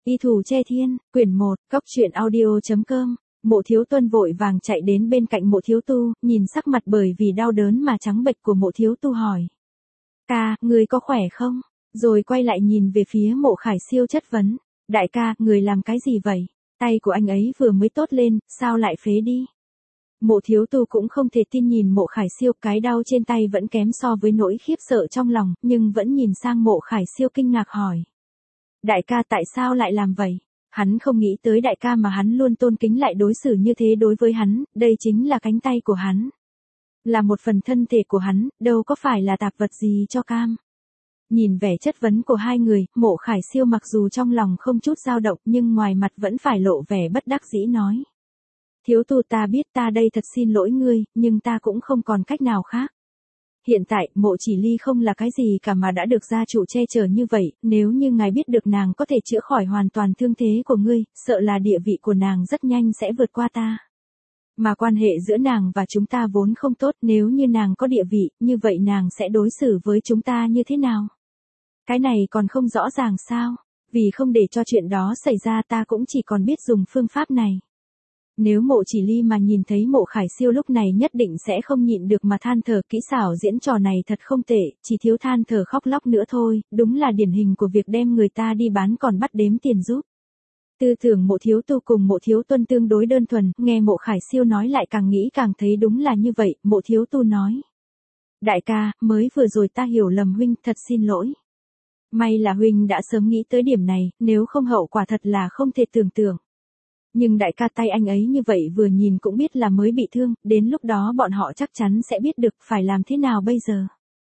Y Thủ Che Thiên, quyển 1, Cốc truyện audio.com. Mộ Thiếu Tuân vội vàng chạy đến bên cạnh Mộ Thiếu Tu, nhìn sắc mặt bởi vì đau đớn mà trắng bệch của Mộ Thiếu Tu hỏi. Ca, người có khỏe không? Rồi quay lại nhìn về phía Mộ Khải Siêu chất vấn. Đại ca, người làm cái gì vậy? Tay của anh ấy vừa mới tốt lên, sao lại phế đi? Mộ Thiếu Tu cũng không thể tin nhìn Mộ Khải Siêu, cái đau trên tay vẫn kém so với nỗi khiếp sợ trong lòng, nhưng vẫn nhìn sang Mộ Khải Siêu kinh ngạc hỏi. Đại ca tại sao lại làm vậy? Hắn không nghĩ tới đại ca mà hắn luôn tôn kính lại đối xử như thế đối với hắn, đây chính là cánh tay của hắn. Là một phần thân thể của hắn, đâu có phải là tạp vật gì cho cam. Nhìn vẻ chất vấn của hai người, Mộ Khải Siêu mặc dù trong lòng không chút dao động nhưng ngoài mặt vẫn phải lộ vẻ bất đắc dĩ nói. Thiếu Tu, ta biết ta đây thật xin lỗi ngươi, nhưng ta cũng không còn cách nào khác. Hiện tại, Mộ Chỉ Ly không là cái gì cả mà đã được gia chủ che chở như vậy, nếu như ngài biết được nàng có thể chữa khỏi hoàn toàn thương thế của ngươi, sợ là địa vị của nàng rất nhanh sẽ vượt qua ta. Mà quan hệ giữa nàng và chúng ta vốn không tốt, nếu như nàng có địa vị, như vậy nàng sẽ đối xử với chúng ta như thế nào? Cái này còn không rõ ràng sao? Vì không để cho chuyện đó xảy ra ta cũng chỉ còn biết dùng phương pháp này. Nếu Mộ Chỉ Ly mà nhìn thấy Mộ Khải Siêu lúc này nhất định sẽ không nhịn được mà than thở, kỹ xảo diễn trò này thật không tệ, chỉ thiếu than thở khóc lóc nữa thôi, đúng là điển hình của việc đem người ta đi bán còn bắt đếm tiền giúp. Tư tưởng Mộ Thiếu Tu cùng Mộ Thiếu Tuân tương đối đơn thuần, nghe Mộ Khải Siêu nói lại càng nghĩ càng thấy đúng là như vậy. Mộ Thiếu Tu nói. Đại ca, mới vừa rồi ta hiểu lầm huynh, thật xin lỗi. May là huynh đã sớm nghĩ tới điểm này, nếu không hậu quả thật là không thể tưởng tượng. Nhưng đại ca, tay anh ấy như vậy vừa nhìn cũng biết là mới bị thương, đến lúc đó bọn họ chắc chắn sẽ biết được phải làm thế nào bây giờ.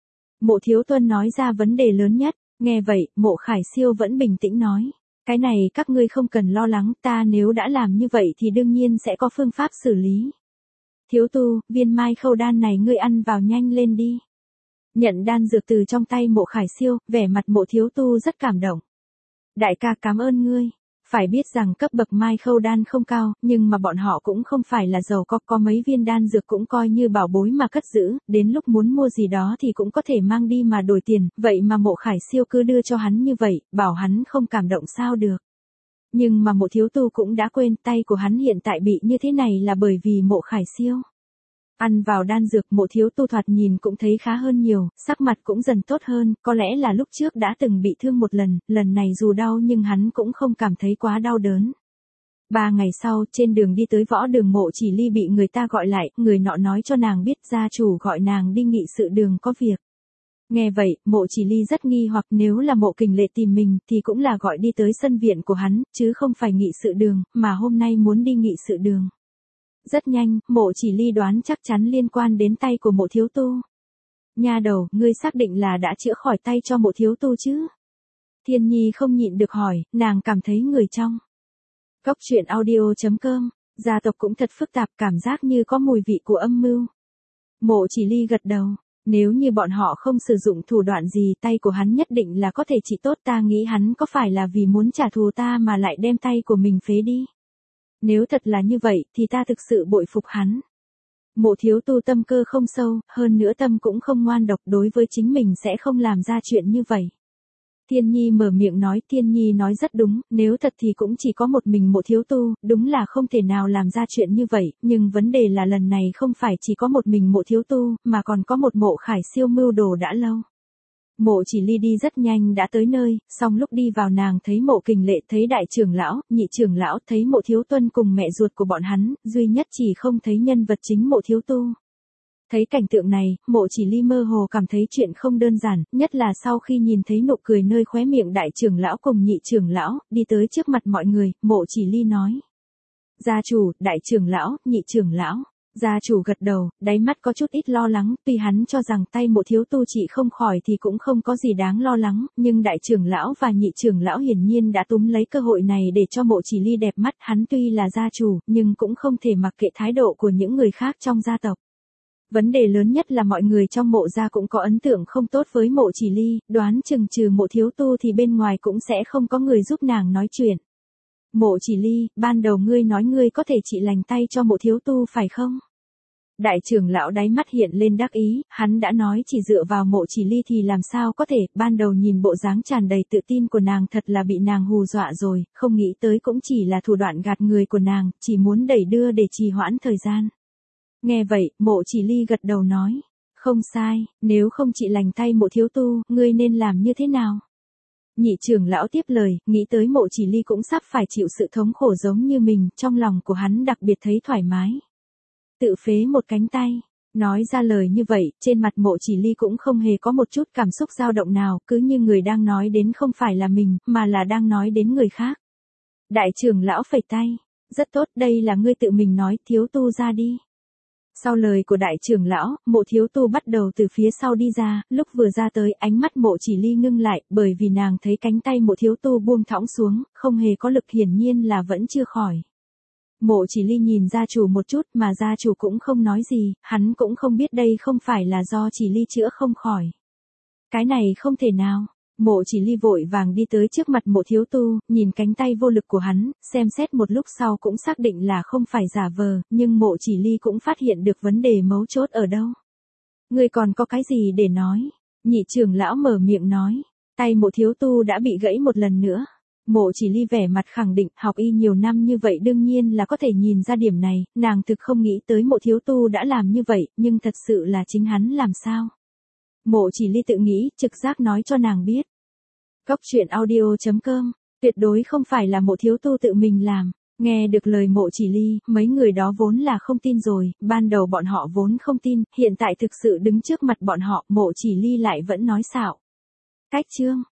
Mộ Thiếu Tuân nói ra vấn đề lớn nhất, nghe vậy, Mộ Khải Siêu vẫn bình tĩnh nói. Cái này các ngươi không cần lo lắng, ta nếu đã làm như vậy thì đương nhiên sẽ có phương pháp xử lý. Thiếu Tu, viên mai khâu đan này ngươi ăn vào nhanh lên đi. Nhận đan dược từ trong tay Mộ Khải Siêu, vẻ mặt Mộ Thiếu Tu rất cảm động. Đại ca cảm ơn ngươi. Phải biết rằng cấp bậc mai khâu đan không cao, nhưng mà bọn họ cũng không phải là giàu có mấy viên đan dược cũng coi như bảo bối mà cất giữ, đến lúc muốn mua gì đó thì cũng có thể mang đi mà đổi tiền, vậy mà Mộ Khải Siêu cứ đưa cho hắn như vậy, bảo hắn không cảm động sao được. Nhưng mà Mộ Thiếu Tu cũng đã quên tay của hắn hiện tại bị như thế này là bởi vì Mộ Khải Siêu. Ăn vào đan dược, Mộ Thiếu Tu thoạt nhìn cũng thấy khá hơn nhiều, sắc mặt cũng dần tốt hơn, có lẽ là lúc trước đã từng bị thương một lần, lần này dù đau nhưng hắn cũng không cảm thấy quá đau đớn. 3 ngày sau, trên đường đi tới võ đường, Mộ Chỉ Ly bị người ta gọi lại, người nọ nói cho nàng biết gia chủ gọi nàng đi nghị sự đường có việc. Nghe vậy, Mộ Chỉ Ly rất nghi hoặc, nếu là Mộ Kình Lệ tìm mình thì cũng là gọi đi tới sân viện của hắn, chứ không phải nghị sự đường, mà hôm nay muốn đi nghị sự đường. Rất nhanh, Mộ Chỉ Ly đoán chắc chắn liên quan đến tay của Mộ Thiếu Tu. Nha đầu, ngươi xác định là đã chữa khỏi tay cho Mộ Thiếu Tu chứ? Thiên Nhi không nhịn được hỏi, nàng cảm thấy người trong. Cốc truyện audio.com, gia tộc cũng thật phức tạp, cảm giác như có mùi vị của âm mưu. Mộ Chỉ Ly gật đầu, nếu như bọn họ không sử dụng thủ đoạn gì tay của hắn nhất định là có thể trị tốt, ta nghĩ hắn có phải là vì muốn trả thù ta mà lại đem tay của mình phế đi. Nếu thật là như vậy thì ta thực sự bội phục hắn. Mộ Thiếu Tu tâm cơ không sâu, hơn nữa tâm cũng không ngoan độc, đối với chính mình sẽ không làm ra chuyện như vậy. Thiên Nhi mở miệng nói, Thiên Nhi nói rất đúng, nếu thật thì cũng chỉ có một mình Mộ Thiếu Tu, đúng là không thể nào làm ra chuyện như vậy, nhưng vấn đề là lần này không phải chỉ có một mình Mộ Thiếu Tu, mà còn có một Mộ Khải Siêu mưu đồ đã lâu. Mộ Chỉ Ly đi rất nhanh đã tới nơi, xong lúc đi vào nàng thấy Mộ Kình Lệ, thấy đại trưởng lão, nhị trưởng lão, thấy Mộ Thiếu Tuân cùng mẹ ruột của bọn hắn, duy nhất chỉ không thấy nhân vật chính Mộ Thiếu Tu. Thấy cảnh tượng này, Mộ Chỉ Ly mơ hồ cảm thấy chuyện không đơn giản, nhất là sau khi nhìn thấy nụ cười nơi khóe miệng đại trưởng lão cùng nhị trưởng lão, đi tới trước mặt mọi người, Mộ Chỉ Ly nói. Gia chủ, đại trưởng lão, nhị trưởng lão. Gia chủ gật đầu, đáy mắt có chút ít lo lắng, tuy hắn cho rằng tay Mộ Thiếu Tu trị không khỏi thì cũng không có gì đáng lo lắng, nhưng đại trưởng lão và nhị trưởng lão hiển nhiên đã túm lấy cơ hội này để cho Mộ Chỉ Ly đẹp mắt, hắn tuy là gia chủ, nhưng cũng không thể mặc kệ thái độ của những người khác trong gia tộc. Vấn đề lớn nhất là mọi người trong Mộ gia cũng có ấn tượng không tốt với Mộ Chỉ Ly, đoán chừng trừ Mộ Thiếu Tu thì bên ngoài cũng sẽ không có người giúp nàng nói chuyện. Mộ Chỉ Ly, ban đầu ngươi nói ngươi có thể trị lành tay cho Mộ Thiếu Tu phải không? Đại trưởng lão đáy mắt hiện lên đắc ý, hắn đã nói chỉ dựa vào Mộ Chỉ Ly thì làm sao có thể, ban đầu nhìn bộ dáng tràn đầy tự tin của nàng thật là bị nàng hù dọa rồi, không nghĩ tới cũng chỉ là thủ đoạn gạt người của nàng, chỉ muốn đẩy đưa để trì hoãn thời gian. Nghe vậy, Mộ Chỉ Ly gật đầu nói, không sai, nếu không chị lành tay Mộ thiếu tu, ngươi nên làm như thế nào? Nhị trưởng lão tiếp lời, nghĩ tới Mộ Chỉ Ly cũng sắp phải chịu sự thống khổ giống như mình, trong lòng của hắn đặc biệt thấy thoải mái. Tự phế một cánh tay. Nói ra lời như vậy, trên mặt Mộ Chỉ Ly cũng không hề có một chút cảm xúc dao động nào, cứ như người đang nói đến không phải là mình, mà là đang nói đến người khác. Đại trưởng lão phẩy tay. Rất tốt, đây là ngươi tự mình nói, thiếu tu ra đi. Sau lời của đại trưởng lão, Mộ thiếu tu bắt đầu từ phía sau đi ra, lúc vừa ra tới ánh mắt Mộ Chỉ Ly ngưng lại, bởi vì nàng thấy cánh tay Mộ thiếu tu buông thõng xuống, không hề có lực, hiển nhiên là vẫn chưa khỏi. Mộ Chỉ Ly nhìn gia chủ một chút mà gia chủ cũng không nói gì, hắn cũng không biết đây không phải là do Chỉ Ly chữa không khỏi. Cái này không thể nào. Mộ Chỉ Ly vội vàng đi tới trước mặt Mộ thiếu tu, nhìn cánh tay vô lực của hắn, xem xét một lúc sau cũng xác định là không phải giả vờ, nhưng Mộ Chỉ Ly cũng phát hiện được vấn đề mấu chốt ở đâu. Ngươi còn có cái gì để nói? Nhị trưởng lão mở miệng nói, tay Mộ thiếu tu đã bị gãy một lần nữa. Mộ Chỉ Ly vẻ mặt khẳng định, học y nhiều năm như vậy đương nhiên là có thể nhìn ra điểm này, nàng thực không nghĩ tới Mộ thiếu tu đã làm như vậy, nhưng thật sự là chính hắn làm sao? Mộ Chỉ Ly tự nghĩ, trực giác nói cho nàng biết. Cốc truyện audio.com, tuyệt đối không phải là Mộ thiếu tu tự mình làm. Nghe được lời Mộ Chỉ Ly, mấy người đó vốn là không tin rồi, ban đầu bọn họ vốn không tin, hiện tại thực sự đứng trước mặt bọn họ, Mộ Chỉ Ly lại vẫn nói xạo. Cách chương